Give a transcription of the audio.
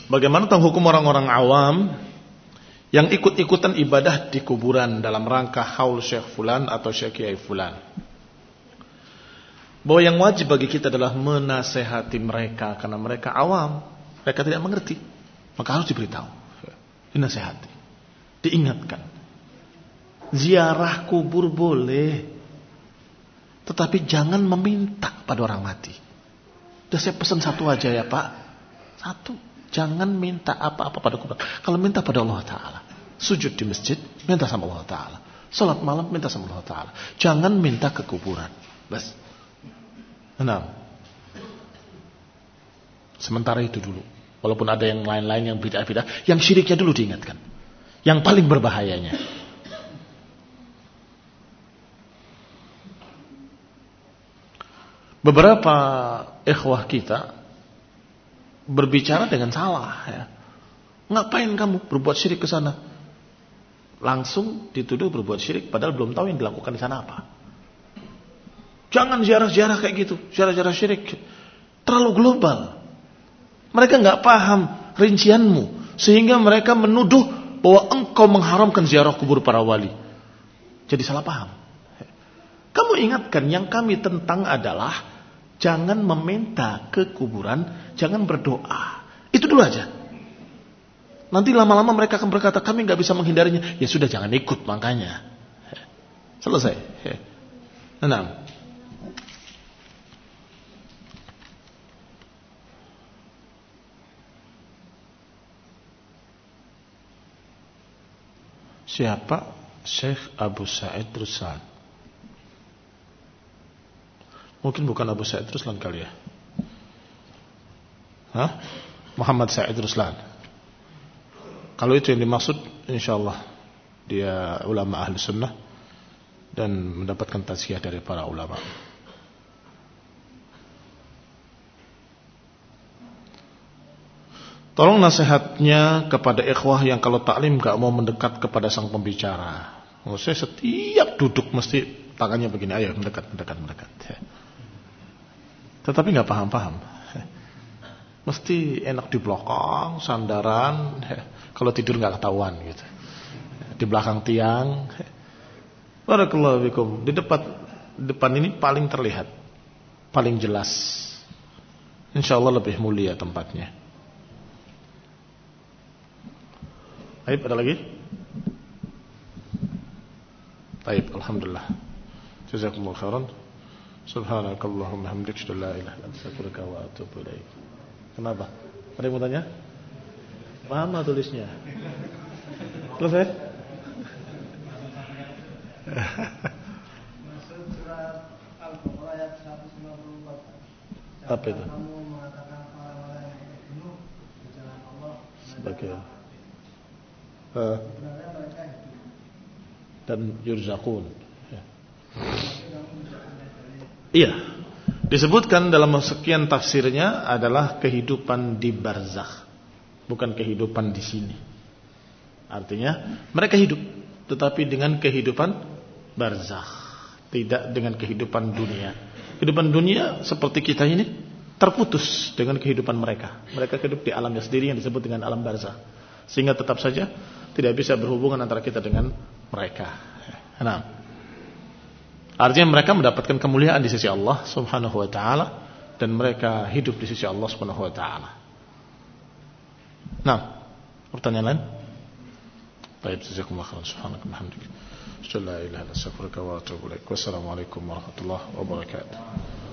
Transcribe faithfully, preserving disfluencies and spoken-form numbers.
Bagaimana tentang hukum orang-orang awam yang ikut-ikutan ibadah di kuburan dalam rangka haul Syekh Fulan atau Syekh Kiai Fulan? Bahwa yang wajib bagi kita adalah menasehati mereka karena mereka awam, mereka tidak mengerti, maka harus diberitahu, dinasehati, diingatkan. Ziarah kubur boleh, tetapi jangan meminta pada orang mati. Udah saya pesan satu aja ya Pak, satu. Jangan minta apa-apa pada kuburan. Kalau minta pada Allah Ta'ala, sujud di masjid, minta sama Allah Ta'ala. Salat malam, minta sama Allah Ta'ala. Jangan minta ke kuburan. Bas. Enam. Sementara itu dulu. Walaupun ada yang lain-lain yang bid'ah-bid'ah, yang syiriknya dulu diingatkan. Yang paling berbahayanya. Beberapa ikhwah kita berbicara dengan salah, ya. Ngapain kamu berbuat syirik ke sana? Langsung dituduh berbuat syirik padahal belum tahu yang dilakukan di sana apa. Jangan ziarah-ziarah kayak gitu, ziarah-ziarah syirik. Terlalu global. Mereka nggak paham rincianmu sehingga mereka menuduh bahwa engkau mengharamkan ziarah kubur para wali. Jadi salah paham. Kamu ingatkan yang kami tentang adalah jangan meminta ke kuburan, jangan berdoa. Itu dulu aja. Nanti lama-lama mereka akan berkata, kami gak bisa menghindarinya. Ya sudah, jangan ikut makanya. Selesai. Enam. Siapa Syekh Abu Sa'id Ruslan? Mungkin bukan Abu Sa'id Ruslan kali ya. Hah? Muhammad Sa'id Ruslan. Kalau itu yang dimaksud, insyaallah dia ulama ahli sunnah dan mendapatkan tazkiyah dari para ulama. Tolong nasihatnya kepada ikhwah yang kalau taklim gak mau mendekat kepada sang pembicara. Oh, saya setiap duduk mesti tangannya begini, ayo mendekat, mendekat, mendekat. Tetapi gak paham-paham. Mesti enak di belakang, sandaran. Kalau tidur gak ketahuan gitu. Di belakang tiang. Barakallahu fikum. Di depan, depan ini paling terlihat, paling jelas. InsyaAllah lebih mulia tempatnya. Baik, ada lagi? Baik, alhamdulillah. Jazakumullah khairan. Subhanakallahumma hamdika asyhadu an la ilaha illa anta astaghfiruka wa atubu ilaik. Kenapa? Ada yang mau tanya? Mana tulisnya? Selesai? Masuk surat Al-Baqarah ayat seratus lima puluh empat. Apa itu? Kamu mengatakan orang-orang yang bunuh di jalan Allah sebagai uh, dan yurzaqun. Ya. Iya. Disebutkan dalam sekian tafsirnya adalah kehidupan di barzakh, bukan kehidupan di sini. Artinya mereka hidup, tetapi dengan kehidupan barzakh, tidak dengan kehidupan dunia. Kehidupan dunia seperti kita ini terputus dengan kehidupan mereka. Mereka hidup di alamnya sendiri yang disebut dengan alam barzakh, sehingga tetap saja tidak bisa berhubungan antara kita dengan mereka. Nah, artinya mereka mendapatkan kemuliaan di sisi Allah Subhanahu wa taala dan mereka hidup di sisi Allah Subhanahu wa taala. Nah, pertanyaan lain? Baik, jazakumullah khairan. Subhanaka wa bihamdika, asyhadu an la ilaha illa anta astaghfiruka wa atubu ilaik. Wassalamualaikum warahmatullahi wabarakatuh.